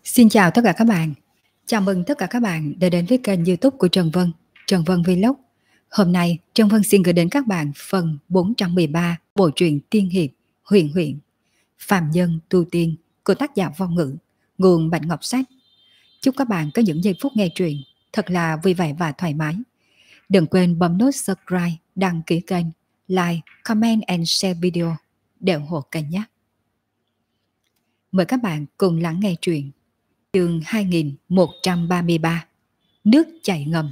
Xin chào tất cả các bạn. Chào mừng tất cả các bạn đã đến với kênh YouTube của Trần Vân Vlog. Hôm nay, Trần Vân xin gửi đến các bạn phần 413 bộ truyện tiên hiệp Huyền Huyền, Phàm Nhân Tu Tiên của tác giả Vong Ngữ, nguồn Bạch Ngọc Sách. Chúc các bạn có những giây phút nghe truyện thật là vui vẻ và thoải mái. Đừng quên bấm nút subscribe, đăng ký kênh, like, comment and share video để ủng hộ kênh nhé. Mời các bạn cùng lắng nghe truyện. Chương 2133 Nước chảy ngầm.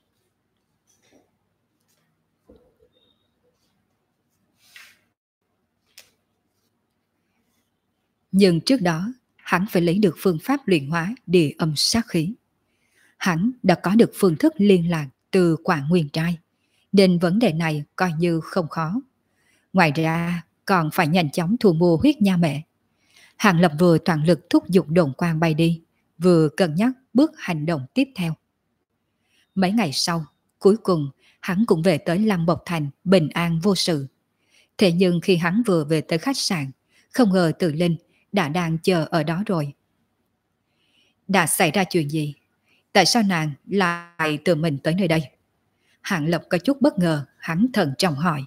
Nhưng trước đó, hắn phải lấy được phương pháp luyện hóa địa âm sát khí. Hắn đã có được phương thức liên lạc từ Quả Nguyên Trai, nên vấn đề này coi như không khó. Ngoài ra, còn phải nhanh chóng thu mua huyết nha mẹ. Hàng Lập vừa toàn lực thúc giục đồn quang bay đi, vừa cân nhắc bước hành động tiếp theo. Mấy ngày sau, cuối cùng hắn cũng về tới Lâm Bộc Thành bình an vô sự. Thế nhưng khi hắn vừa về tới khách sạn, không ngờ Từ Linh đã đang chờ ở đó rồi. Đã xảy ra chuyện gì? Tại sao nàng lại tự mình tới nơi đây? Hạng Lập có chút bất ngờ, hắn thận trọng hỏi.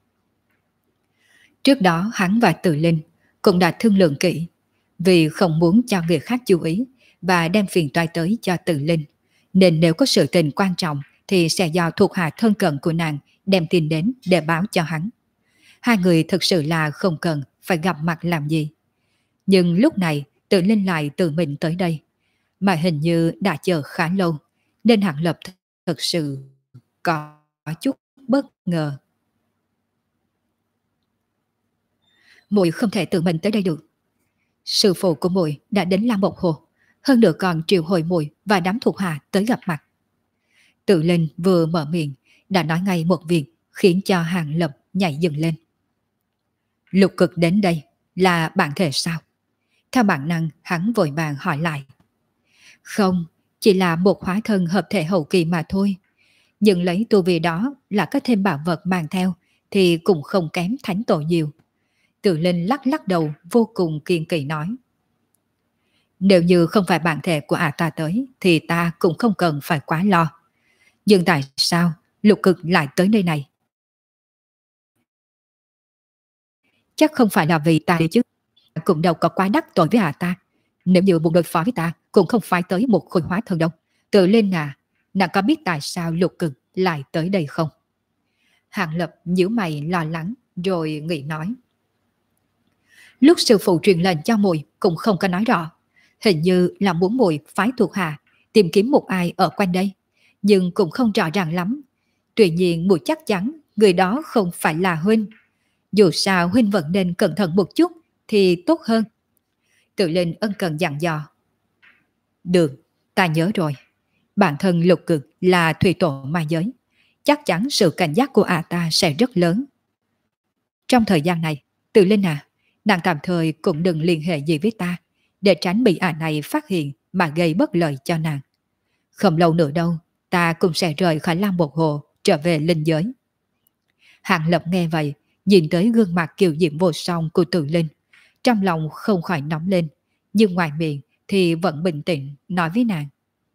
Trước đó hắn và Từ Linh cũng đã thương lượng kỹ, vì không muốn cho người khác chú ý và đem phiền toái tới cho Từ Linh, nên nếu có sự tình quan trọng thì sẽ do thuộc hạ thân cận của nàng đem tin đến để báo cho hắn. Hai người thực sự là không cần phải gặp mặt làm gì. Nhưng lúc này Từ Linh lại tự mình tới đây, mà hình như đã chờ khá lâu, nên Hạng Lập thực sự có chút bất ngờ. Muội không thể tự mình tới đây được. Sư phụ của muội đã đến Lam Mộc Hồ, hơn nữa còn triệu hồi muội và đám thuộc hạ tới gặp mặt. Tự Linh vừa mở miệng đã nói ngay một việc khiến cho Hạng Lập nhảy dựng lên. Lục Cực đến đây là bạn thể sao? Theo bản năng hắn vội vàng hỏi lại. Không, chỉ là một hóa thân hợp thể hậu kỳ mà thôi. Nhưng lấy tu vi đó là có thêm bảo vật mang theo thì cũng không kém thánh tổ nhiều. Tự Linh lắc lắc đầu vô cùng kiên kỳ nói. Nếu như không phải bản thể của ta tới thì ta cũng không cần phải quá lo. Nhưng tại sao Lục Cực lại tới nơi này? Chắc không phải là vì ta đi chứ. Cũng đâu có quá đắc tội với ta. Nếu như muốn đối phó với ta cũng không phải tới một khôi hóa thân đâu. Tự Linh à, nàng có biết tại sao Lục Cực lại tới đây không? Hạng Lập nhíu mày lo lắng rồi nghĩ nói. Lúc sư phụ truyền lệnh cho muội cũng không có nói rõ. Hình như là muốn muội phái thuộc hạ tìm kiếm một ai ở quanh đây, nhưng cũng không rõ ràng lắm. Tuy nhiên muội chắc chắn người đó không phải là huynh. Dù sao huynh vẫn nên cẩn thận một chút thì tốt hơn. Tự Linh ân cần dặn dò. Được, ta nhớ rồi. Bản thân Lục Cực là thủy tổ ma giới, chắc chắn sự cảnh giác của ta sẽ rất lớn. Trong thời gian này, Tự Linh à, nàng tạm thời cũng đừng liên hệ gì với ta, để tránh bị này phát hiện mà gây bất lợi cho nàng. Không lâu nữa đâu, ta cũng sẽ rời khỏi Lam Bộc Hồ trở về linh giới. Hạng Lập nghe vậy, nhìn tới gương mặt kiều diễm vô song của Tự Linh, trong lòng không khỏi nóng lên, nhưng ngoài miệng thì vẫn bình tĩnh nói với nàng.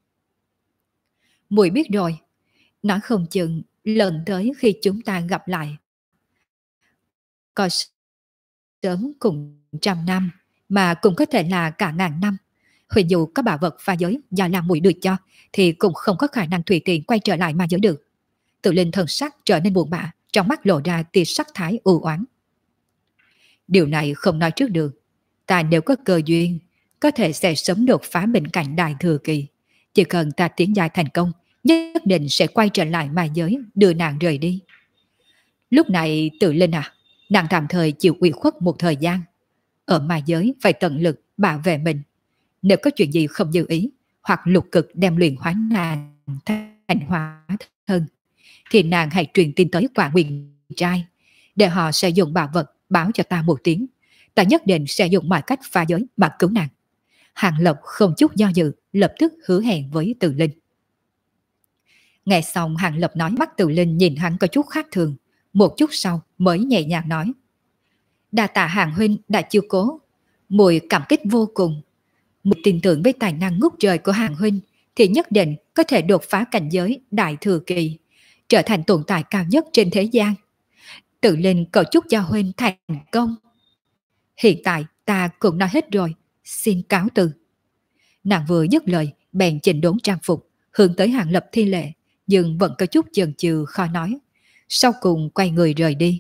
Muội biết rồi, nói không chừng lần tới khi chúng ta gặp lại, có sớm cùng 100 năm, mà cũng có thể là cả ngàn năm. Huỳnh dù có bảo vật pha giới do làm muội được cho, thì cũng không có khả năng tùy tiện quay trở lại ma giới được. Tự Linh thần sắc trở nên buồn bã, trong mắt lộ ra tia sắc thái u oán. Điều này không nói trước được. Ta nếu có cơ duyên, có thể sẽ sớm đột phá bình cảnh đại thừa kỳ. Chỉ cần ta tiến giai thành công, nhất định sẽ quay trở lại ma giới, đưa nàng rời đi. Lúc này Tự Linh à, nàng tạm thời chịu ủy khuất một thời gian. Ở ma giới phải tận lực bảo vệ mình. Nếu có chuyện gì không như ý, hoặc Lục Cực đem luyện hóa nàng thành hóa thân, thì nàng hãy truyền tin tới Quả Nguyên Trai, để họ sẽ dùng bảo vật báo cho ta một tiếng. Ta nhất định sẽ dùng mọi cách phá giới mà cứu nàng. Hạng Lập không chút do dự, lập tức hứa hẹn với Từ Linh. Nghe xong Hạng Lập nói, mắt Từ Linh nhìn hắn có chút khác thường, một chút sau mới nhẹ nhàng nói. Đa tạ Hạng huynh đã chiếu cố, muội cảm kích vô cùng. Một tin tưởng với tài năng ngút trời của Hàng huynh thì nhất định có thể đột phá cảnh giới đại thừa kỳ, trở thành tồn tại cao nhất trên thế gian. Tự lên cầu chúc cho huynh thành công. Hiện tại ta cũng nói hết rồi, xin cáo từ. Nàng vừa dứt lời, bèn chỉnh đốn trang phục, hướng tới Hàng Lập thi lễ, nhưng vẫn có chút chần chừ khó nói. Sau cùng quay người rời đi.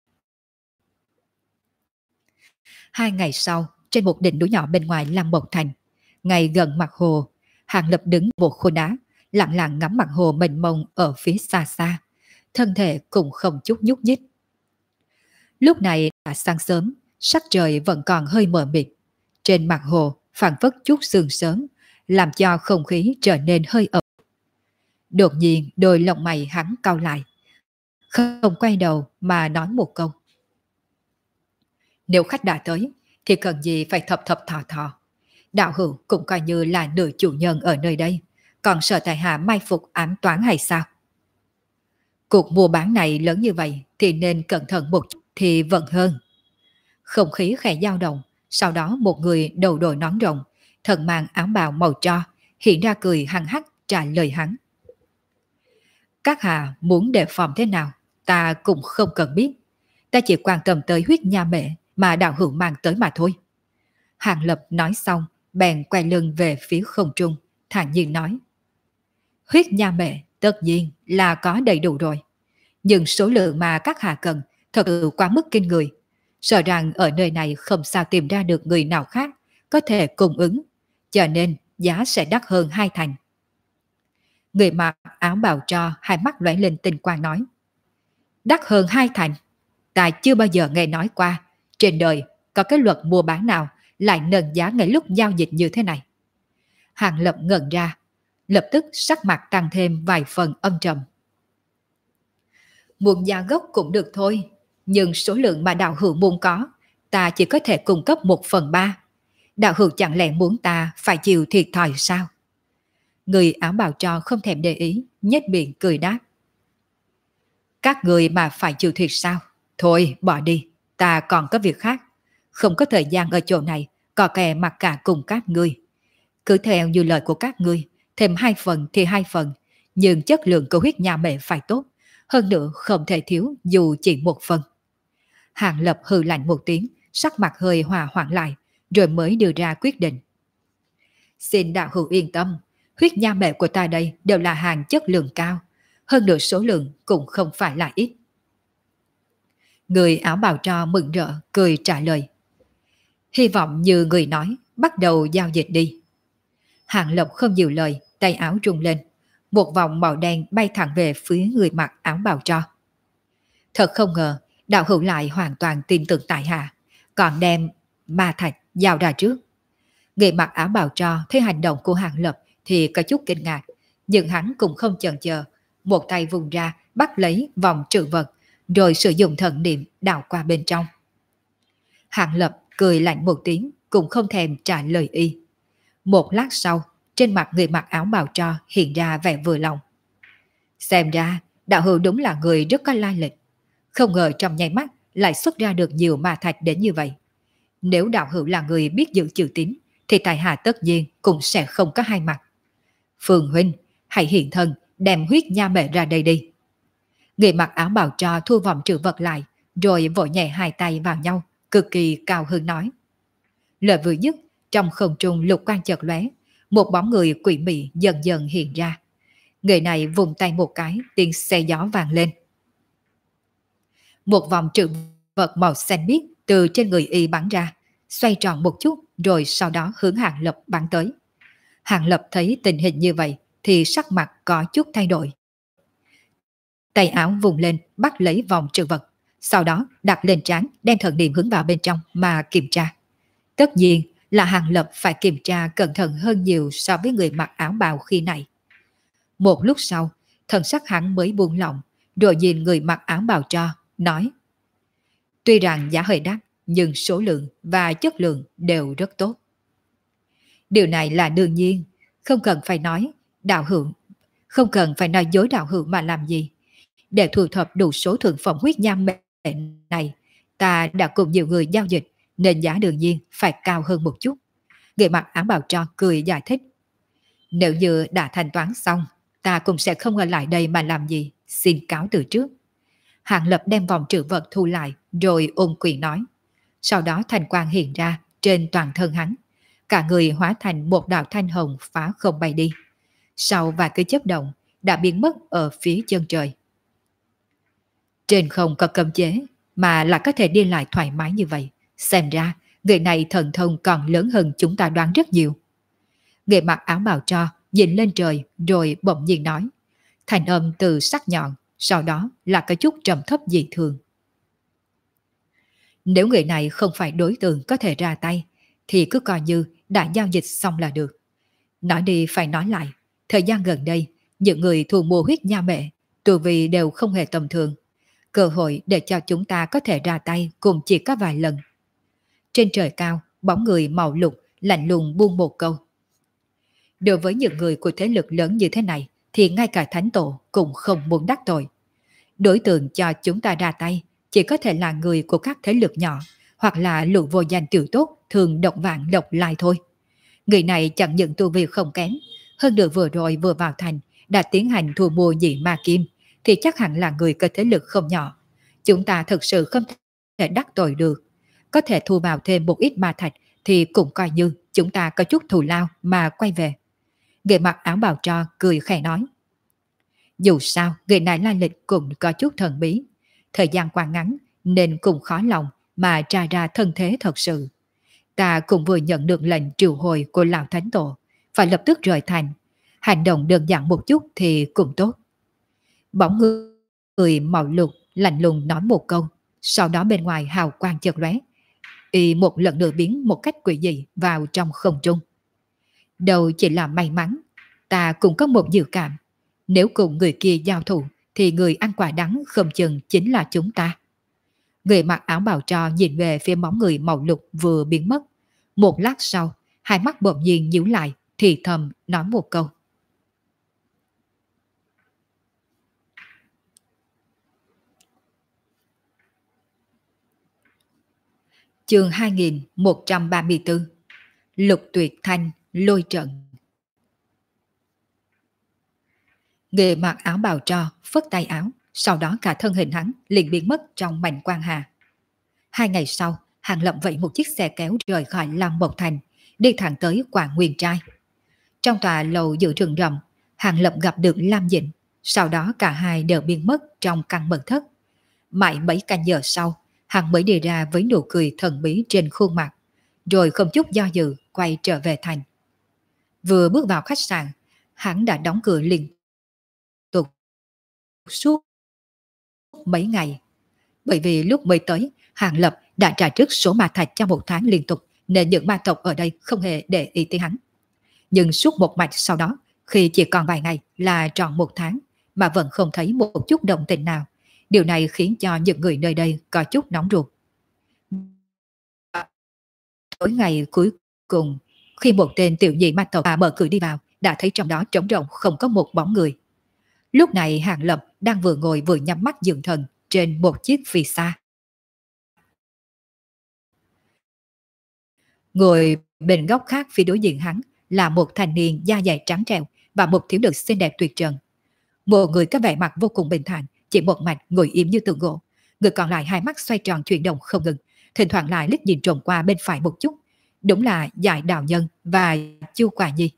2 ngày sau, trên một đỉnh núi nhỏ bên ngoài Lam Mộng Thành, ngay gần mặt hồ, Hàng Lập đứng một khối đá, lặng lặng ngắm mặt hồ mênh mông ở phía xa xa, thân thể cũng không chút nhúc nhích. Lúc này đã sáng sớm, sắc trời vẫn còn hơi mờ mịt. Trên mặt hồ phảng phất chút sương sớm, làm cho không khí trở nên hơi ẩm. Đột nhiên đôi lông mày hắn cau lại, không quay đầu mà nói một câu. Nếu khách đã tới, thì cần gì phải thập thập thò thò. Đạo hữu cũng coi như là nửa chủ nhân ở nơi đây, còn sợ tại hạ mai phục ám toán hay sao? Cuộc mua bán này lớn như vậy thì nên cẩn thận một chút thì vẫn hơn. Không khí khẽ dao động, sau đó một người đầu đội nón rộng, thân mang áo bào màu tro, hiện ra cười hăng hắc trả lời hắn. Các hạ muốn đề phòng thế nào, ta cũng không cần biết. Ta chỉ quan tâm tới huyết nha mẹ mà đạo hữu mang tới mà thôi. Hàng Lập nói xong, bèn quay lưng về phía không trung, thản nhiên nói. Huyết nha mẹ tất nhiên là có đầy đủ rồi. Nhưng số lượng mà các hạ cần thật sự quá mức kinh người. Sợ rằng ở nơi này không sao tìm ra được người nào khác có thể cung ứng, cho nên giá sẽ đắt hơn 2 thành. Người mặc áo bào tro hai mắt lóe lên tinh quang nói. Đắt hơn 2 thành? Ta chưa bao giờ nghe nói qua, trên đời có cái luật mua bán nào lại nâng giá ngay lúc giao dịch như thế này. Hàng Lập ngẩn ra, lập tức sắc mặt tăng thêm vài phần âm trầm. Muốn giá gốc cũng được thôi, nhưng số lượng mà đạo hữu muốn có, ta chỉ có thể cung cấp 1/3. Đạo hữu chẳng lẽ muốn ta phải chịu thiệt thòi sao? Người áo bào tro không thèm để ý, nhếch miệng cười đáp. Các người mà phải chịu thiệt sao? Thôi bỏ đi, ta còn có việc khác. Không có thời gian ở chỗ này, có kè mặc cả cùng các ngươi. Cứ theo như lời của các ngươi, thêm 2 phần thì 2 phần, nhưng chất lượng của huyết nha mẹ phải tốt, hơn nữa không thể thiếu dù chỉ 1 phần. Hàng Lập hừ lạnh một tiếng, sắc mặt hơi hòa hoãn lại, rồi mới đưa ra quyết định. Xin đạo hữu yên tâm, huyết nha mẹ của ta đây đều là hàng chất lượng cao, hơn nữa số lượng cũng không phải là ít. Người áo bào tro mừng rỡ, cười trả lời. Hy vọng như người nói, bắt đầu giao dịch đi. Hàng Lập không nhiều lời, tay áo rung lên. Một vòng màu đen bay thẳng về phía người mặc áo bào tro. Thật không ngờ, đạo hữu lại hoàn toàn tin tưởng tại hạ, còn đem ma thạch giao ra trước. Người mặc áo bào tro thấy hành động của Hàng Lập thì có chút kinh ngạc, nhưng hắn cũng không chần chờ, một tay vùng ra bắt lấy vòng trữ vật, rồi sử dụng thần niệm đảo qua bên trong. Hàng Lập cười lạnh một tiếng, cũng không thèm trả lời y. Một lát sau, trên mặt người mặc áo bào tro hiện ra vẻ vừa lòng. Xem ra, đạo hữu đúng là người rất có lai lịch. Không ngờ trong nháy mắt lại xuất ra được nhiều ma thạch đến như vậy. Nếu đạo hữu là người biết giữ chữ tín, thì tại hạ tất nhiên cũng sẽ không có hai mặt. Phương huynh, hãy hiện thân, đem huyết nha mẹ ra đây đi. Người mặc áo bào tro thu vòng trữ vật lại, rồi vội nhẹ hai tay vào nhau, cực kỳ cao hứng nói. Lời vừa dứt, trong không trung lục quang chợt lóe, một bóng người quỷ mị dần dần hiện ra. Người này vùng tay một cái, tiếng xe gió vang lên. Một vòng trữ vật màu xanh biếc từ trên người y bắn ra, xoay tròn một chút rồi sau đó hướng Hàng Lập bắn tới. Hàng Lập thấy tình hình như vậy thì sắc mặt có chút thay đổi. Tay áo vùng lên bắt lấy vòng trữ vật, sau đó đặt lên trán đem thần niệm hướng vào bên trong mà kiểm tra. Tất nhiên là Hàng Lập phải kiểm tra cẩn thận hơn nhiều so với người mặc áo bào khi này. Một lúc sau, thần sắc hắn mới buông lỏng, rồi nhìn người mặc áo bào tro, nói. Tuy rằng giá hơi đắt, nhưng số lượng và chất lượng đều rất tốt. Điều này là đương nhiên, không cần phải nói đạo hữu, không cần phải nói dối đạo hữu mà làm gì. Để thu thập đủ số thượng phẩm huyết nham này, ta đã cùng nhiều người giao dịch, nên giá đương nhiên phải cao hơn một chút. Người mặc áo bào tro cười giải thích. Nếu như đã thanh toán xong, ta cũng sẽ không ở lại đây mà làm gì, xin cáo từ trước. Hàng Lập đem vòng trữ vật thu lại rồi ôm quyền nói. Sau đó thành quang hiện ra trên toàn thân hắn. Cả người hóa thành một đạo thanh hồng phá không bay đi. Sau vài cái chớp động đã biến mất ở phía chân trời. Trên không có cấm chế mà là có thể đi lại thoải mái như vậy. Xem ra người này thần thông còn lớn hơn chúng ta đoán rất nhiều. Người mặc áo bào tro nhìn lên trời rồi bỗng nhiên nói. Thành âm từ sắc nhọn, sau đó là cái chút trầm thấp dị thường. Nếu người này không phải đối tượng có thể ra tay, thì cứ coi như đã giao dịch xong là được. Nói đi phải nói lại, thời gian gần đây, những người thu mua huyết nha mẹ, tu vi đều không hề tầm thường. Cơ hội để cho chúng ta có thể ra tay cũng chỉ có vài lần. Trên trời cao, bóng người màu lục lạnh lùng buông một câu. Đối với những người của thế lực lớn như thế này, thì ngay cả thánh tổ cũng không muốn đắc tội. Đối tượng cho chúng ta ra tay chỉ có thể là người của các thế lực nhỏ, hoặc là lũ vô danh tiểu tốt thường độc vạn độc lai thôi. Người này chẳng những tu vi không kém, hơn nữa vừa rồi vừa vào thành đã tiến hành thu mua dị ma kim, thì chắc hẳn là người có thế lực không nhỏ. Chúng ta thực sự không thể đắc tội được. Có thể thu vào thêm một ít ma thạch thì cũng coi như chúng ta có chút thù lao mà quay về. Người mặc áo bào tro cười khẽ nói. Dù sao, người này lai lịch cũng có chút thần bí. Thời gian quá ngắn nên cũng khó lòng mà tra ra thân thế thật sự. Ta cũng vừa nhận được lệnh triệu hồi của Lão Thánh Tổ, phải lập tức rời thành. Hành động đơn giản một chút thì cũng tốt. Bóng người màu lục lạnh lùng nói một câu, sau đó bên ngoài hào quang chợt lóe, y một lần nữa biến một cách quỷ dị vào trong không trung. Đâu chỉ là may mắn, ta cũng có một dự cảm. Nếu cùng người kia giao thủ thì người ăn quả đắng không chừng chính là chúng ta. Người mặc áo bào tro nhìn về phía bóng người màu lục vừa biến mất. Một lát sau, hai mắt bỗng nhiên nhíu lại, thì thầm nói một câu. Chương 2134. Lục tuyệt thanh lôi trận. Người mặc áo bào tro phất tay áo, sau đó cả thân hình hắn liền biến mất trong mảnh quang hà. 2 ngày sau, Hàng Lập vẫy một chiếc xe kéo rời khỏi Lam Mộc Thành, đi thẳng tới Quảng Nguyên Trai. Trong tòa lầu giữa rừng rậm, Hàng Lập gặp được Lam Dĩnh, sau đó cả hai đều biến mất trong căn mật thất. Mãi mấy canh giờ sau, hắn mới đi ra với nụ cười thần bí trên khuôn mặt, rồi không chút do dự quay trở về thành. Vừa bước vào khách sạn, hắn đã đóng cửa liên tục suốt mấy ngày. Bởi vì lúc mới tới, Hàng Lập đã trả trước số ma thạch cho 1 tháng liên tục, nên những ma tộc ở đây không hề để ý tới hắn. Nhưng suốt một mạch sau đó, khi chỉ còn vài ngày là tròn 1 tháng, mà vẫn không thấy một chút động tĩnh nào. Điều này khiến cho những người nơi đây có chút nóng ruột. Tối ngày cuối cùng, khi một tên tiểu nhị ma tộc mở cửa đi vào, đã thấy trong đó trống rỗng không có một bóng người. Lúc này Hàng Lập đang vừa ngồi vừa nhắm mắt dưỡng thần trên một chiếc phi xa. Ngồi bên góc khác phía đối diện hắn là một thanh niên da dày trắng trẻo và một thiếu nữ xinh đẹp tuyệt trần. Một người có vẻ mặt vô cùng bình thản, chỉ một mạch ngồi im như tượng gỗ. Người còn lại hai mắt xoay tròn chuyển động không ngừng, thỉnh thoảng lại liếc nhìn trộm qua bên phải một chút. Đúng là Giải Đạo Nhân và Chu Quả Nhi.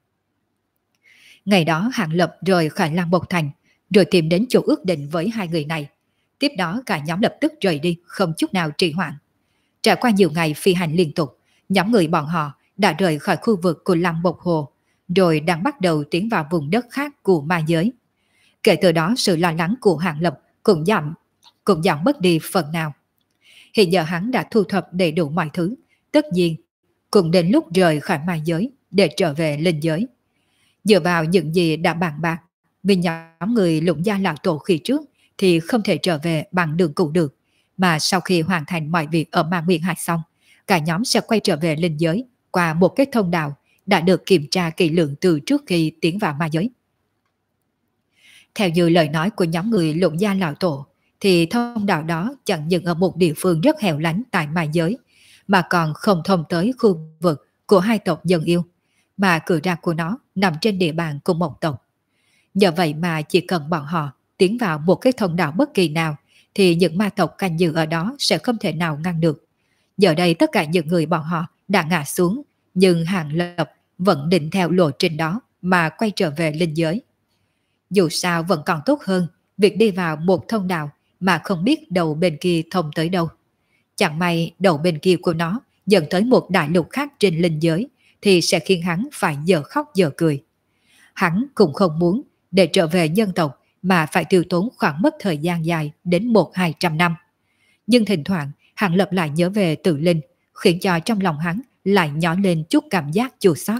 Ngày đó Hàng Lập rời khỏi Lam Mộc Thành, rồi tìm đến chỗ ước định với hai người này. Tiếp đó cả nhóm lập tức rời đi, không chút nào trì hoãn. Trải qua nhiều ngày phi hành liên tục, nhóm người bọn họ đã rời khỏi khu vực của Lam Mộc Hồ, rồi đang bắt đầu tiến vào vùng đất khác của ma giới. Kể từ đó sự lo lắng của Hàng Lập cũng giảm bớt đi phần nào. Hiện giờ hắn đã thu thập đầy đủ mọi thứ, tất nhiên cũng đến lúc rời khỏi ma giới để trở về linh giới. Dựa vào những gì đã bàn bạc, vì nhóm người Lũng Gia Lão Tổ khi trước thì không thể trở về bằng đường cũ được, mà sau khi hoàn thành mọi việc ở Ma Nguyên Hải xong, cả nhóm sẽ quay trở về linh giới qua một cái thông đạo đã được kiểm tra kỹ lưỡng từ trước khi tiến vào ma giới. Theo như lời nói của nhóm người Lũng Gia Lão Tổ, thì thông đạo đó chẳng những ở một địa phương rất hẻo lánh tại ma giới, mà còn không thông tới khu vực của hai tộc dân yêu, mà cửa ra của nó nằm trên địa bàn của một tộc. Nhờ vậy mà chỉ cần bọn họ tiến vào một cái thông đạo bất kỳ nào thì những ma tộc canh giữ ở đó sẽ không thể nào ngăn được. Giờ đây tất cả những người bọn họ đã ngã xuống, nhưng Hàng Lập vẫn định theo lộ trình đó mà quay trở về linh giới. Dù sao vẫn còn tốt hơn việc đi vào một thông đạo mà không biết đầu bên kia thông tới đâu. Chẳng may đầu bên kia của nó dẫn tới một đại lục khác trên linh giới thì sẽ khiến hắn phải giờ khóc giờ cười. Hắn cũng không muốn để trở về nhân tộc mà phải tiêu tốn khoảng mất thời gian dài đến 100-200 năm. Nhưng thỉnh thoảng Hàng Lập lại nhớ về Tự Linh, khiến cho trong lòng hắn lại nhỏ lên chút cảm giác chua xót.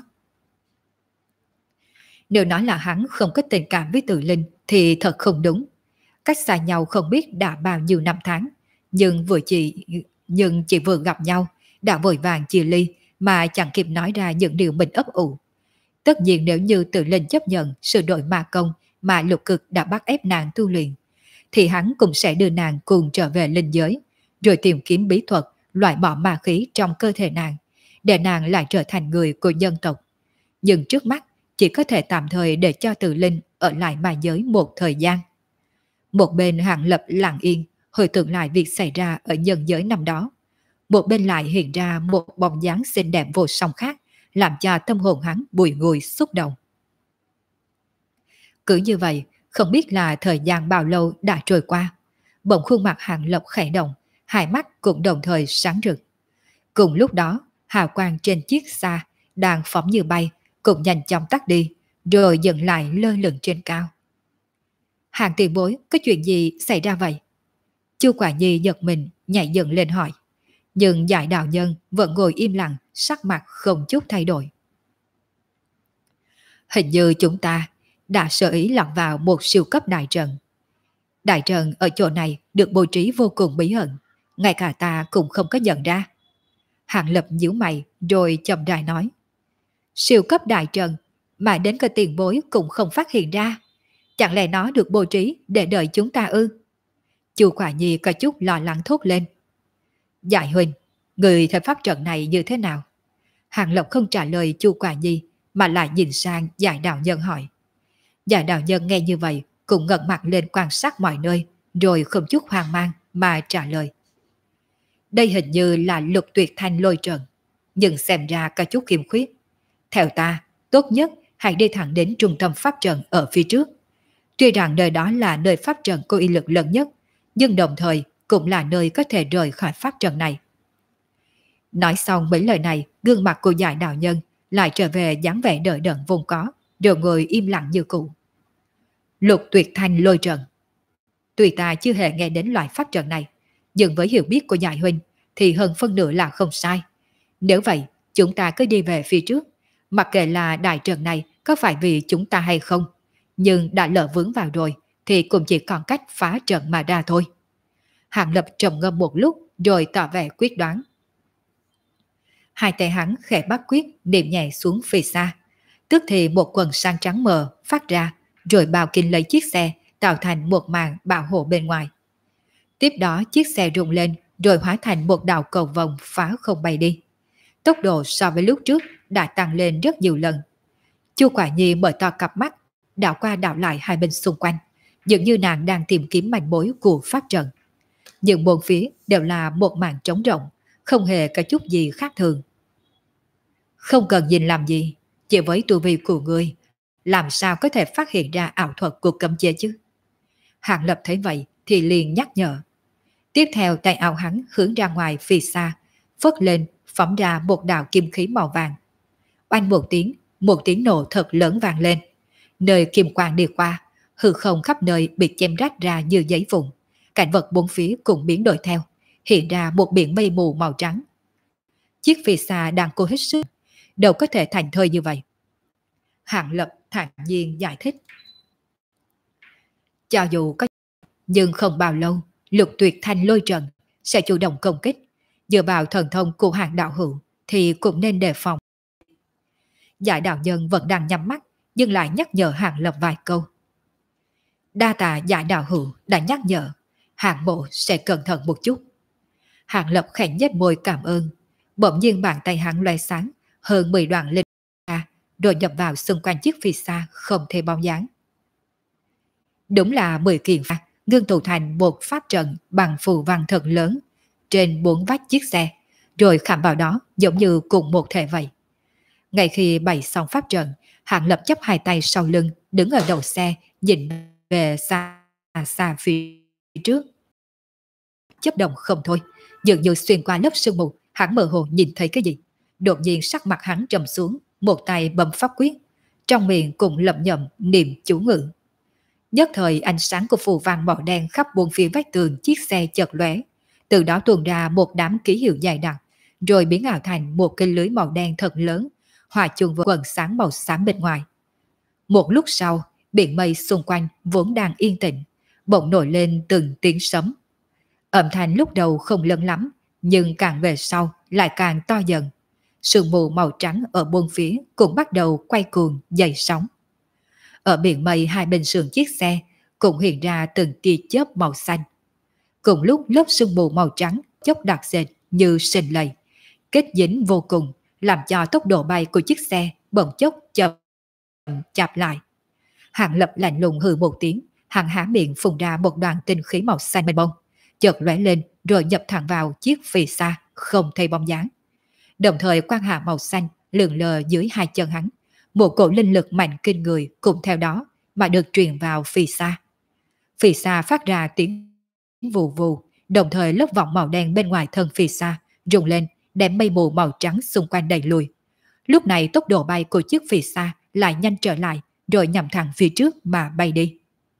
Nếu nói là hắn không có tình cảm với Tự Linh thì thật không đúng. Cách xa nhau không biết đã bao nhiêu năm tháng, nhưng chỉ vừa gặp nhau đã vội vàng chia ly mà chẳng kịp nói ra những điều mình ấp ủ. Tất nhiên nếu như Tự Linh chấp nhận sự đổi ma công mà Lục Cực đã bắt ép nàng tu luyện, thì hắn cũng sẽ đưa nàng cùng trở về linh giới, rồi tìm kiếm bí thuật loại bỏ ma khí trong cơ thể nàng, để nàng lại trở thành người của nhân tộc. Nhưng trước mắt chỉ có thể tạm thời để cho Tự Linh ở lại ma giới một thời gian. Một bên Hàng Lập lặng yên, hồi tưởng lại việc xảy ra ở nhân giới năm đó. Một bên lại hiện ra một bóng dáng xinh đẹp vô song khác, làm cho tâm hồn hắn bùi ngùi xúc động. Cứ như vậy, không biết là thời gian bao lâu đã trôi qua. Bỗng khuôn mặt Hàng Lập khẽ động, hai mắt cũng đồng thời sáng rực. Cùng lúc đó, hào quang trên chiếc xa đang phóng như bay cũng nhanh chóng tắt đi, rồi dừng lại lơ lửng trên cao. Hàng tiền bối, có chuyện gì xảy ra vậy? Chu Quả Nhi giật mình, nhảy dựng lên hỏi. Nhưng Giải Đạo Nhân vẫn ngồi im lặng, sắc mặt không chút thay đổi. Hình như chúng ta đã sơ ý lọt vào một siêu cấp đại trận. Đại trận ở chỗ này được bố trí vô cùng bí ẩn, ngay cả ta cũng không có nhận ra. Hàng Lập nhíu mày rồi chậm rãi nói. Siêu cấp đại trận mà đến cả tiền bối cũng không phát hiện ra. Chẳng lẽ nó được bố trí để đợi chúng ta ư? Chu Quả Nhi có chút lo lắng thốt lên. Giải huynh, người thấy pháp trận này như thế nào? Hàng Lập không trả lời Chu Quả Nhi mà lại nhìn sang Giải Đạo Nhân hỏi. Giải Đạo Nhân nghe như vậy cũng ngẩng mặt lên quan sát mọi nơi, rồi không chút hoang mang mà trả lời. Đây hình như là Lục Tuyệt Thanh lôi trận, nhưng xem ra có chút khiếm khuyết. Theo ta, tốt nhất hãy đi thẳng đến trung tâm pháp trận ở phía trước. Tuy rằng nơi đó là nơi pháp trận có uy lực lớn nhất, nhưng đồng thời cũng là nơi có thể rời khỏi pháp trận này. Nói xong mấy lời này, gương mặt của Giải Đạo Nhân lại trở về dáng vẻ đợi đẫn vốn có, rồi ngồi im lặng như cũ. Lục Tuyệt Thanh lôi trận. Tuy ta chưa hề nghe đến loại pháp trận này, nhưng với hiểu biết của Giải huynh thì hơn phân nửa là không sai. Nếu vậy, chúng ta cứ đi về phía trước, mặc kệ là đại trận này có phải vì chúng ta hay không, nhưng đã lỡ vướng vào rồi thì cũng chỉ còn cách phá trận mà ra thôi. Hàng Lập trầm ngâm một lúc rồi tỏ vẻ quyết đoán. Hai tay hắn khẽ bắt quyết niệm nhẹ xuống phía xa, tức thì một quần sáng trắng mờ phát ra, rồi bao kín lấy chiếc xe, tạo thành một màn bảo hộ bên ngoài. Tiếp đó chiếc xe rung lên rồi hóa thành một đạo cầu vồng phá không bay đi. Tốc độ so với lúc trước đã tăng lên rất nhiều lần. Chu Quả Nhi mở to cặp mắt, đảo qua đảo lại hai bên xung quanh, dường như nàng đang tìm kiếm manh mối của pháp trận. Nhưng bốn phía đều là một màn trống rộng, không hề có chút gì khác thường. Không cần nhìn làm gì, chỉ với tu vi của ngươi, làm sao có thể phát hiện ra ảo thuật của cấm chế chứ? Hàng Lập thấy vậy thì liền nhắc nhở. Tiếp theo tay áo hắn hướng ra ngoài phía xa, phất lên phóng ra một đạo kim khí màu vàng. Oanh một tiếng nổ thật lớn vang lên. Nơi kim quang đi qua, hư không khắp nơi bị chém rách ra như giấy vụn. Cảnh vật bốn phía cũng biến đổi theo, hiện ra một biển mây mù màu trắng. Chiếc phi xa đang cố hết sức, đâu có thể thành thơi như vậy. Hàng Lập thản nhiên giải thích. Cho dù có, nhưng không bao lâu, Lục Tuyệt Thanh lôi trận sẽ chủ động công kích. Dựa vào thần thông của Hàng đạo hữu thì cũng nên đề phòng. Giải Đạo Nhân vẫn đang nhắm mắt, nhưng lại nhắc nhở Hàng Lập vài câu. Đa tạ Giải đạo hữu đã nhắc nhở, Hàng bộ sẽ cẩn thận một chút. Hàng Lập khẽ nhếch môi cảm ơn, bỗng nhiên bàn tay hắn loe sáng, hơn 10 đoạn linh ra, rồi nhập vào xung quanh chiếc phi xa không thể bóng dáng. Đúng là 10 kiện pha ngưng tụ thành một pháp trận bằng phù văn thật lớn trên 4 vách chiếc xe, rồi khảm vào đó giống như cùng một thể vậy. Ngay khi bày xong pháp trận, Hạng Lập chắp hai tay sau lưng, đứng ở đầu xe, nhìn về xa xa phía trước. Chấp động không thôi, dường như xuyên qua lớp sương mù, hắn mơ hồ nhìn thấy cái gì. Đột nhiên sắc mặt hắn trầm xuống, một tay bấm pháp quyết, trong miệng cũng lẩm nhẩm niệm chú ngữ. Nhất thời ánh sáng của phù văn màu đen khắp bốn phía vách tường chiếc xe chợt lóe, từ đó tuôn ra một đám ký hiệu dài đặc, rồi biến ảo thành một cái lưới màu đen thật lớn, hòa chung với quần sáng màu xám bên ngoài. Một lúc sau, biển mây xung quanh vốn đang yên tĩnh, bỗng nổi lên từng tiếng sấm. Âm thanh lúc đầu không lớn lắm, nhưng càng về sau lại càng to dần. Sương mù màu trắng ở bốn phía cũng bắt đầu quay cuồng dậy sóng. Ở biển mây hai bên sườn chiếc xe cũng hiện ra từng tia chớp màu xanh. Cùng lúc lớp sương mù màu trắng chốc đặc dệt như sình lầy, kết dính vô cùng, làm cho tốc độ bay của chiếc xe bỗng chốc chậm chạp lại. Hạng Lập lạnh lùng hừ một tiếng, hắn há miệng phun ra một đoàn tinh khí màu xanh mênh mông, chợt lóe lên rồi nhập thẳng vào chiếc phi xa không thấy bóng dáng. Đồng thời quang hà màu xanh lượn lờ dưới hai chân hắn, một cổ linh lực mạnh kinh người cùng theo đó mà được truyền vào phi xa. Phi xa phát ra tiếng vù vù, đồng thời lớp vọng màu đen bên ngoài thân phi xa rung lên, đem mây mù màu trắng xung quanh đẩy lùi. Lúc này tốc độ bay của chiếc phi xa lại nhanh trở lại, rồi nhằm thẳng phía trước mà bay đi.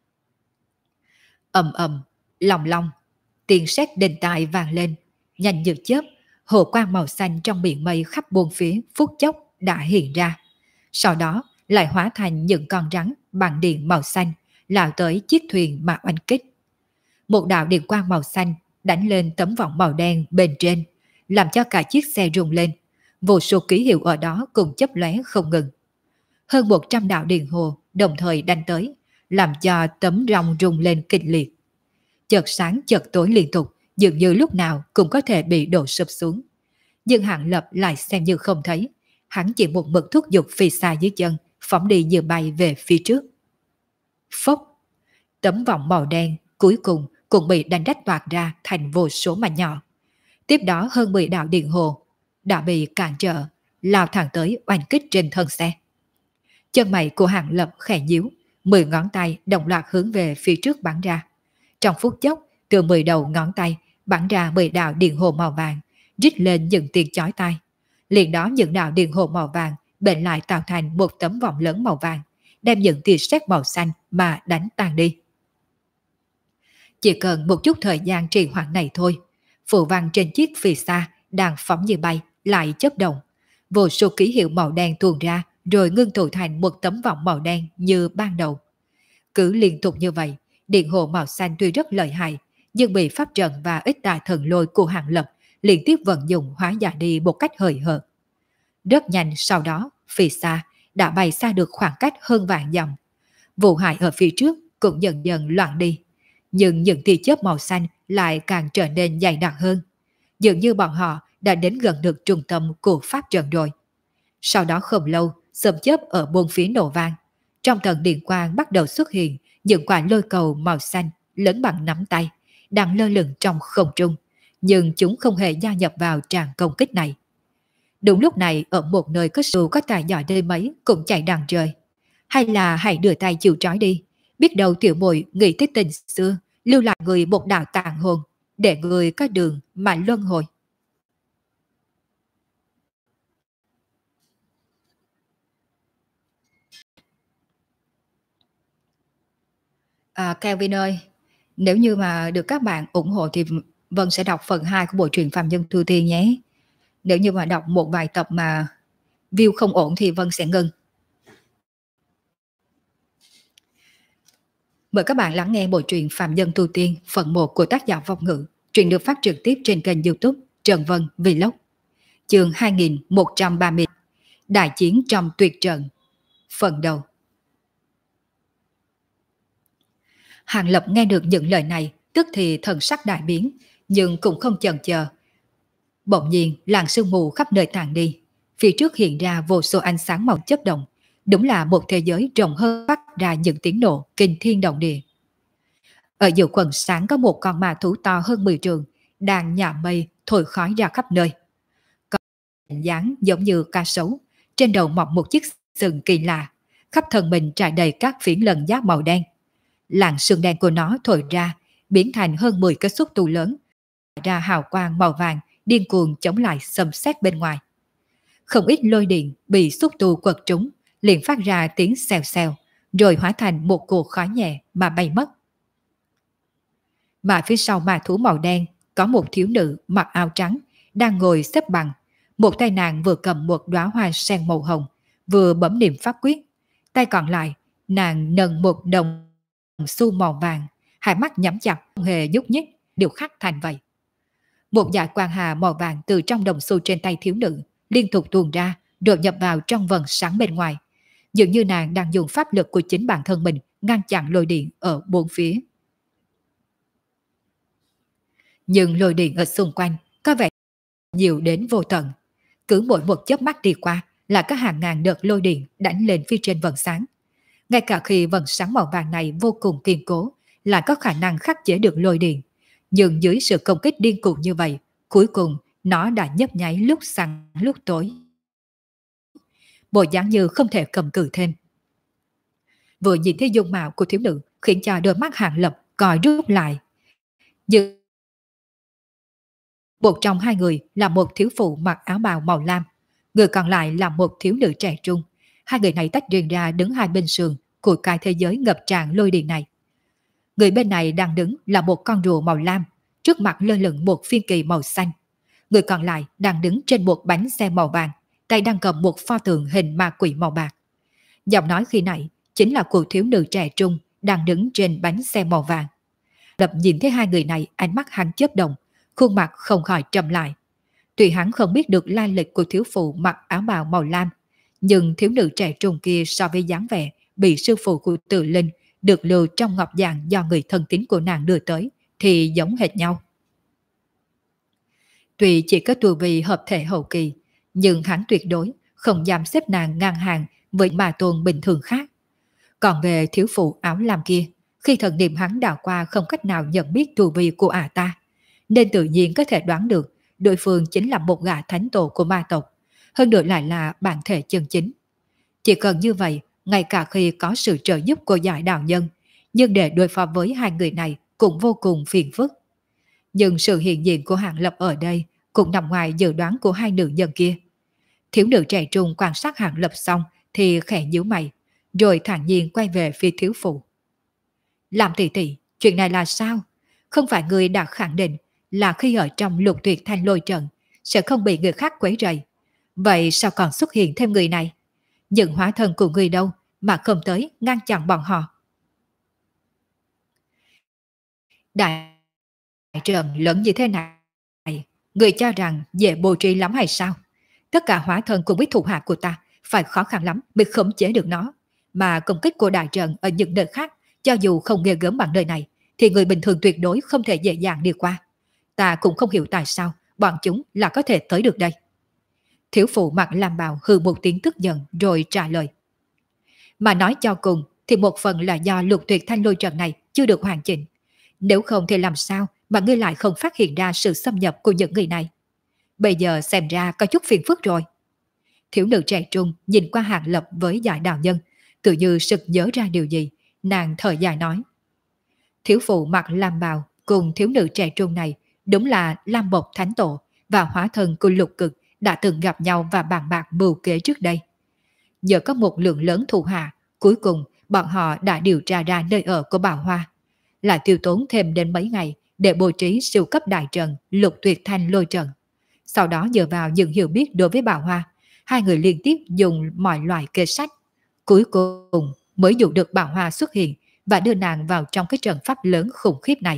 Ầm ầm, lòng long, tiếng sét đinh tai vang lên, nhanh như chớp, hồ quang màu xanh trong biển mây khắp bốn phía phút chốc đã hiện ra. Sau đó lại hóa thành những con rắn bằng điện màu xanh lao tới chiếc thuyền mà oanh kích. Một đạo điện quang màu xanh đánh lên tấm vọng màu đen bên trên, làm cho cả chiếc xe rung lên. Vô số ký hiệu ở đó cùng chớp lóe không ngừng. Hơn 100 đạo điện hồ đồng thời đánh tới, làm cho tấm rong rung lên kịch liệt. Chợt sáng chợt tối liên tục, dường như lúc nào cũng có thể bị đổ sụp xuống. Nhưng Hạng Lập lại xem như không thấy, hắn chỉ một mực thúc giục phi xa dưới chân, phóng đi như bay về phía trước. Phốc, tấm vọng màu đen cuối cùng cũng bị đánh rách toạc ra thành vô số mảnh nhỏ. Tiếp đó hơn 10 đạo điện hồ đã bị cản trở, lao thẳng tới oanh kích trên thân xe. Chân mày của Hạng Lập khẽ nhíu, 10 ngón tay đồng loạt hướng về phía trước bắn ra. Trong phút chốc, từ 10 đầu ngón tay bắn ra 10 đạo điện hồ màu vàng, rít lên những tiếng chói tai. Liền đó những đạo điện hồ màu vàng bệnh lại tạo thành một tấm vòng lớn màu vàng, đem những tia sét màu xanh mà đánh tan đi. Chỉ cần một chút thời gian trì hoãn này thôi, phù văn trên chiếc phi xa đang phóng như bay lại chớp động, vô số ký hiệu màu đen tuôn ra rồi ngưng tụ thành một tấm vòng màu đen như ban đầu. Cứ liên tục như vậy, điện hồ màu xanh tuy rất lợi hại, nhưng bị pháp trận và ít tà thần lôi của Hạng Lập liên tiếp vận dụng hóa giải đi một cách hời hợt. Rất nhanh sau đó, phi xa đã bay xa được khoảng cách hơn vạn dặm. Vụ hại ở phía trước cũng dần dần loạn đi, nhưng những tia chớp màu xanh lại càng trở nên dày đặc hơn. Dường như bọn họ đã đến gần được trung tâm của pháp trận rồi. Sau đó không lâu, sấm chớp ở bốn phía nổ vang. Trong tầng điện quang bắt đầu xuất hiện những quả lôi cầu màu xanh lớn bằng nắm tay, đang lơ lửng trong không trung, nhưng chúng không hề gia nhập vào tràng công kích này. Đúng lúc này, ở một nơi có dù có tài giỏi đời mấy cũng chạy đằng trời. Hay là hãy đưa tay chịu trói đi, biết đâu tiểu muội nghĩ tới tình xưa, lưu lại người một đạo tàn hồn, để người có đường mà luân hồi. Kelvin ơi, nếu như mà được các bạn ủng hộ thì Vân sẽ đọc phần 2 của bộ truyện Phạm Nhân Tu Tiên nhé. Nếu như mà đọc một vài tập mà view không ổn thì Vân sẽ ngừng. Mời các bạn lắng nghe bộ truyện Phạm Nhân Tu Tiên phần 1 của tác giả Vong Ngữ. Truyện được phát trực tiếp trên kênh YouTube Trần Vân Vlog. Chương 2130, Đại chiến trong tuyệt trận. Phần đầu. Hàng Lập nghe được những lời này, tức thì thần sắc đại biến, nhưng cũng không chần chờ. Bỗng nhiên làn sương mù khắp nơi tàn đi, Phía trước hiện ra vô số ánh sáng màu chớp động, đúng là một thế giới rộng hơn, phát ra những tiếng nổ kinh thiên động địa. Ở giữa quần sáng có một con ma thú to hơn 10 trường, đang nhả mây thổi khói ra khắp nơi. Có hình dáng giống như cá sấu, trên đầu mọc một chiếc sừng kỳ lạ, khắp thân mình trải đầy các phiến lần giáp màu đen. Làn sương đen của nó thổi ra, biến thành hơn 10 cái xúc tu lớn, ra hào quang màu vàng, điên cuồng chống lại xâm xét bên ngoài. Không ít lôi điện bị xúc tu quật trúng, liền phát ra tiếng xèo xèo, rồi hóa thành một cột khói nhẹ mà bay mất. Mà phía sau ma thú màu đen có một thiếu nữ mặc áo trắng đang ngồi xếp bằng, một tay nàng vừa cầm một đóa hoa sen màu hồng, vừa bấm niệm pháp quyết, tay còn lại nàng nâng một đồng xu màu vàng, hai mắt nhắm chặt không hề nhúc nhích, đều khắc thành vậy. Một dải quang hà màu vàng từ trong đồng xu trên tay thiếu nữ liên tục tuôn ra, rồi nhập vào trong vầng sáng bên ngoài, dường như nàng đang dùng pháp lực của chính bản thân mình ngăn chặn lôi điện ở bốn phía. Nhưng lôi điện ở xung quanh có vẻ nhiều đến vô tận, cứ mỗi một chớp mắt đi qua là có hàng ngàn đợt lôi điện đánh lên phía trên vầng sáng. Ngay cả khi vầng sáng màu vàng này vô cùng kiên cố, lại có khả năng khắc chế được lôi điện, nhưng dưới sự công kích điên cuồng như vậy, cuối cùng nó đã nhấp nháy lúc sáng lúc tối, bộ dáng như không thể cầm cự thêm. Vừa nhìn thấy dung mạo của thiếu nữ khiến cho đôi mắt Hàng Lập còi rút lại. Nhưng một trong hai người là một thiếu phụ mặc áo bào màu lam, người còn lại là một thiếu nữ trẻ trung. Hai người này tách riêng ra đứng hai bên sườn của cái thế giới ngập tràn lôi điện này. Người bên này đang đứng là một con rùa màu lam, trước mặt lơ lửng một phiên kỳ màu xanh. Người còn lại đang đứng trên một bánh xe màu vàng, tay đang cầm một pho tượng hình ma quỷ màu bạc. Giọng nói khi nãy chính là cô thiếu nữ trẻ trung đang đứng trên bánh xe màu vàng. Lập nhìn thấy hai người này, ánh mắt hắn chớp động, khuôn mặt không khỏi trầm lại. Tuy hắn không biết được lai lịch của thiếu phụ mặc áo bào màu lam, nhưng thiếu nữ trẻ trung kia so với dáng vẻ bị sư phụ của Từ Linh được lưu trong ngọc giản do người thân tín của nàng đưa tới thì giống hệt nhau. Tuy chỉ có tu vi hợp thể hậu kỳ, nhưng hắn tuyệt đối không dám xếp nàng ngang hàng với ma tôn bình thường khác. Còn về thiếu phụ áo lam kia, khi thần niệm hắn đảo qua không cách nào nhận biết tu vi của ả ta, nên tự nhiên có thể đoán được đối phương chính là một gã thánh tổ của ma tộc, hơn nữa lại là bản thể chân chính. Chỉ cần như vậy, ngay cả khi có sự trợ giúp của giải đạo nhân, nhưng để đối phó với hai người này cũng vô cùng phiền phức. Nhưng sự hiện diện của Hàng Lập ở đây cũng nằm ngoài dự đoán của hai nữ nhân kia. Thiếu nữ trẻ trung quan sát Hàng Lập xong thì khẽ nhíu mày, rồi thản nhiên quay về phía thiếu phụ. Làm tỷ tỷ, chuyện này là sao? Không phải người đã khẳng định là khi ở trong Lục Tuyệt Thanh Lôi trận sẽ không bị người khác quấy rầy. Vậy sao còn xuất hiện thêm người này? Những hóa thân của người đâu mà không tới ngăn chặn bọn họ? Đại trận lớn như thế này, người cho rằng dễ bố trí lắm hay sao? Tất cả hóa thân cùng với thuộc hạ của ta phải khó khăn lắm mới khống chế được nó. Mà công kích của đại trận ở những nơi khác, cho dù không ghê gớm bằng nơi này, thì người bình thường tuyệt đối không thể dễ dàng đi qua. Ta cũng không hiểu tại sao bọn chúng là có thể tới được đây. Thiếu phụ mặc lam bào hừ một tiếng tức giận rồi trả lời. Mà nói cho cùng thì một phần là do Lục Tuyệt Thanh Lôi trận này chưa được hoàn chỉnh. Nếu không thì làm sao mà ngươi lại không phát hiện ra sự xâm nhập của những người này? Bây giờ xem ra có chút phiền phức rồi. Thiếu nữ trẻ trung nhìn qua Hàng Lập với Giải đạo nhân, tự như sực nhớ ra điều gì, nàng thở dài nói. Thiếu phụ mặc lam bào cùng thiếu nữ trẻ trung này đúng là Lam Bộc Thánh Tổ và hóa thân của Lục Cực đã từng gặp nhau và bàn bạc mưu kế trước đây. Nhờ có một lượng lớn thù hạ, cuối cùng bọn họ đã điều tra ra nơi ở của Bảo Hoa, lại tiêu tốn thêm đến mấy ngày để bố trí siêu cấp đại trận Lục Tuyệt Thanh Lôi trận. Sau đó dựa vào những hiểu biết đối với Bảo Hoa, hai người liên tiếp dùng mọi loại kế sách, cuối cùng mới dụ được Bảo Hoa xuất hiện và đưa nàng vào trong cái trận pháp lớn khủng khiếp này.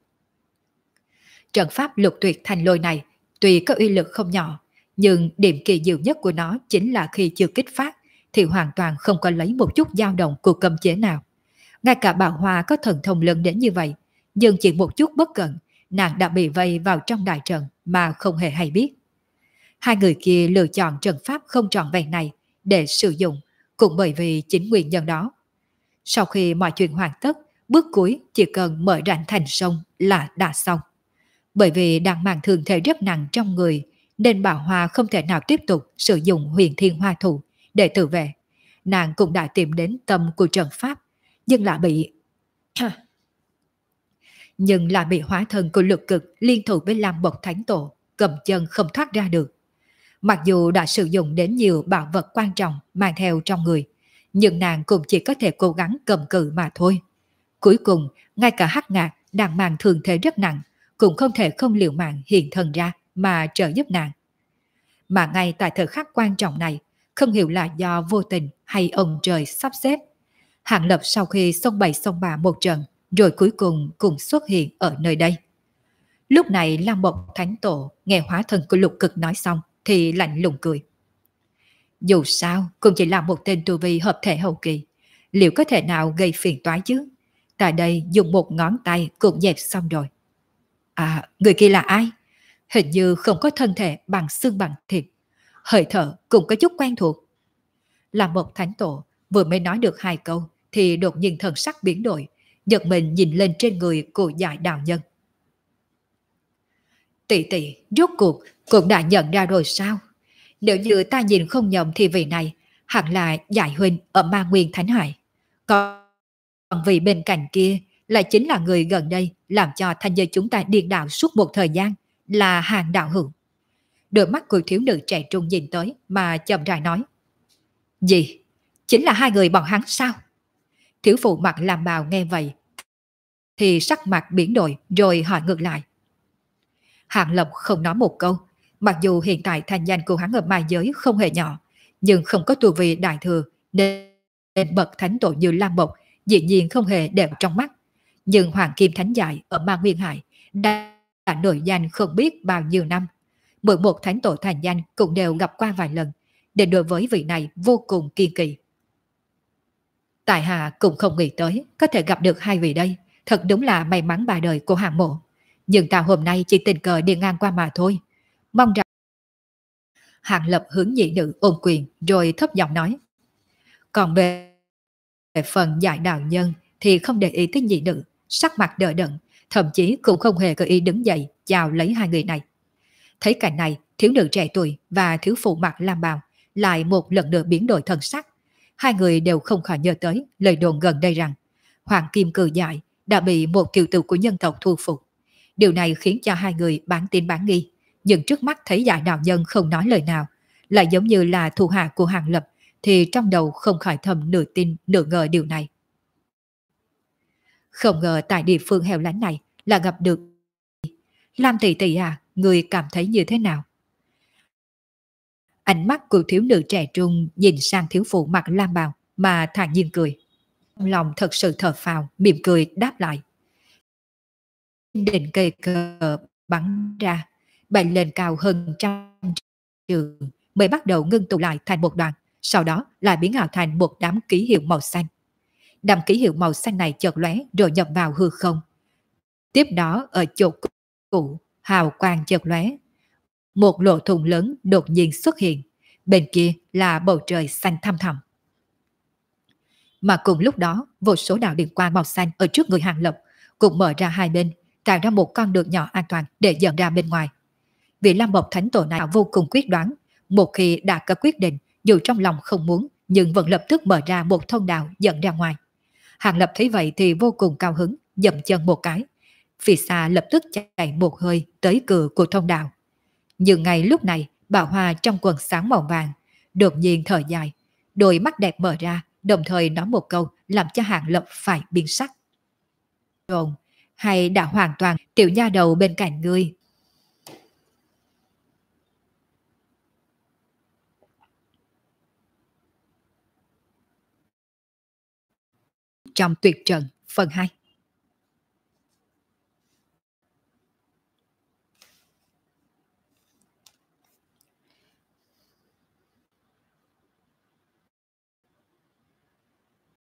Trận pháp Lục Tuyệt Thanh Lôi này tuy có uy lực không nhỏ, nhưng điểm kỳ diệu nhất của nó chính là khi chưa kích phát thì hoàn toàn không có lấy một chút dao động của cấm chế nào. Ngay cả Bảo Hoa có thần thông lớn đến như vậy, nhưng chỉ một chút bất cẩn, nàng đã bị vây vào trong đại trận mà không hề hay biết. Hai người kia lựa chọn trận pháp không trọn vẹn này để sử dụng, cũng bởi vì chính nguyên nhân đó. Sau khi mọi chuyện hoàn tất, bước cuối chỉ cần mở rãnh thành sông là đã xong. Bởi vì đang mang thương thể rất nặng trong người, nên bà Hoa không thể nào tiếp tục sử dụng huyền thiên hoa thụ để tự vệ. Nàng cũng đã tìm đến tâm của trận pháp, nhưng lại bị hóa thân của lực cực liên thủ với Lam Bộc Thánh Tổ cầm chân không thoát ra được. Mặc dù đã sử dụng đến nhiều bảo vật quan trọng mang theo trong người, nhưng nàng cũng chỉ có thể cố gắng cầm cự mà thôi. Cuối cùng, ngay cả Hắc Ngạc đang mang thương thế rất nặng, cũng không thể không liều mạng hiện thân ra mà trợ giúp nàng. Mà ngay tại thời khắc quan trọng này, không hiểu là do vô tình hay ông trời sắp xếp, Hàng Lập sau khi xông bày xông bạ một trận, rồi cuối cùng cũng xuất hiện ở nơi đây. Lúc này Lam Bộc Thánh Tổ nghe hóa thân của Lục Cực nói xong thì lạnh lùng cười. Dù sao cũng chỉ là một tên tu vi hợp thể hậu kỳ, liệu có thể nào gây phiền toái chứ? Tại đây dùng một ngón tay cũng dẹp xong rồi. À, người kia là ai? Hình như không có thân thể bằng xương bằng thịt, hơi thở cũng có chút quen thuộc. Lam Bộc Thánh Tổ vừa mới nói được hai câu thì đột nhiên thần sắc biến đổi, giật mình nhìn lên trên người của Giải đạo nhân. Tỷ tỷ, rốt cuộc cũng đã nhận ra rồi sao? Nếu như ta nhìn không nhầm thì vị này hẳn là Giải huynh ở Ma Nguyên Thánh Hải. Còn vị bên cạnh kia lại chính là người gần đây làm cho thanh giới chúng ta điên đảo suốt một thời gian, là Hàng đạo hữu. Đôi mắt của thiếu nữ trẻ trung nhìn tới mà chậm rãi nói. Gì? Chính là hai người bọn hắn sao? Thiếu phụ mặt làm bào nghe vậy thì sắc mặt biến đổi rồi hỏi ngược lại. Hàng Lập không nói một câu, mặc dù hiện tại thành danh của hắn ở ma giới không hề nhỏ, nhưng không có tu vi đại thừa nên bậc thánh tổ như Lam Bộc dĩ nhiên không hề để trong mắt. Nhưng Hoàng Kim Thánh Giải ở Ma Nguyên Hải đã nổi danh không biết bao nhiêu năm. Mỗi một thánh tổ thành danh cũng đều gặp qua vài lần, để đối với vị này vô cùng kiên kỳ. Tại hạ cũng không nghĩ tới có thể gặp được hai vị đây, thật đúng là may mắn ba đời của Hàng Mộ. Nhưng ta hôm nay chỉ tình cờ đi ngang qua mà thôi. Mong rằng... Hàng Lập hướng nhị nữ ôm quyền rồi thấp giọng nói. Còn về phần Giải đạo nhân thì không để ý tới nhị nữ, sắc mặt đờ đẫn, thậm chí cũng không hề có ý đứng dậy chào lấy hai người này. Thấy cảnh này, thiếu nữ trẻ tuổi và thiếu phụ mặt lam bào lại một lần nữa biến đổi thân sắc. Hai người đều không khỏi nhớ tới lời đồn gần đây rằng Hoàng Kim Cự Giải đã bị một kiều tử của nhân tộc thu phục. Điều này khiến cho hai người bán tin bán nghi, nhưng trước mắt thấy Giải đạo nhân không nói lời nào, lại giống như là thuộc hạ của Hàng Lập, thì trong đầu không khỏi thầm nửa tin nửa ngờ điều này. Không ngờ tại địa phương hẻo lánh này là gặp được Lam tỷ tỷ à, người cảm thấy như thế nào? Ánh mắt của thiếu nữ trẻ trung nhìn sang thiếu phụ mặt lam bào mà thản nhiên cười. Trong lòng thật sự thở phào, mỉm cười đáp lại. Đỉnh cây cờ bắn ra, bay lên cao hơn trăm trường, mới bắt đầu ngưng tụ lại thành một đoàn, sau đó lại biến ảo thành một đám ký hiệu màu xanh. Đám ký hiệu màu xanh này chợt lóe rồi nhập vào hư không. Tiếp đó ở chỗ cũ, hào quang chợt lóe, một lỗ thủng lớn đột nhiên xuất hiện, bên kia là bầu trời xanh thăm thẳm. Mà cùng lúc đó, vô số đạo điện quang màu xanh ở trước người Hàng Lập cũng mở ra hai bên, tạo ra một con đường nhỏ an toàn để dẫn ra bên ngoài. Vị Lam Bộc Thánh Tổ này vô cùng quyết đoán, một khi đã có quyết định, dù trong lòng không muốn, nhưng vẫn lập tức mở ra một thông đạo dẫn ra ngoài. Hàng Lập thấy vậy thì vô cùng cao hứng, dậm chân một cái. Phía xa lập tức chạy một hơi tới cửa của thông đạo. Nhưng ngay lúc này, bà Hoa trong quần sáng màu vàng đột nhiên thở dài, đôi mắt đẹp mở ra, đồng thời nói một câu làm cho Hàng Lập phải biến sắc. Rồn, hay đã hoàn toàn tiểu nha đầu bên cạnh ngươi. Trong tuyệt trần, phần 2.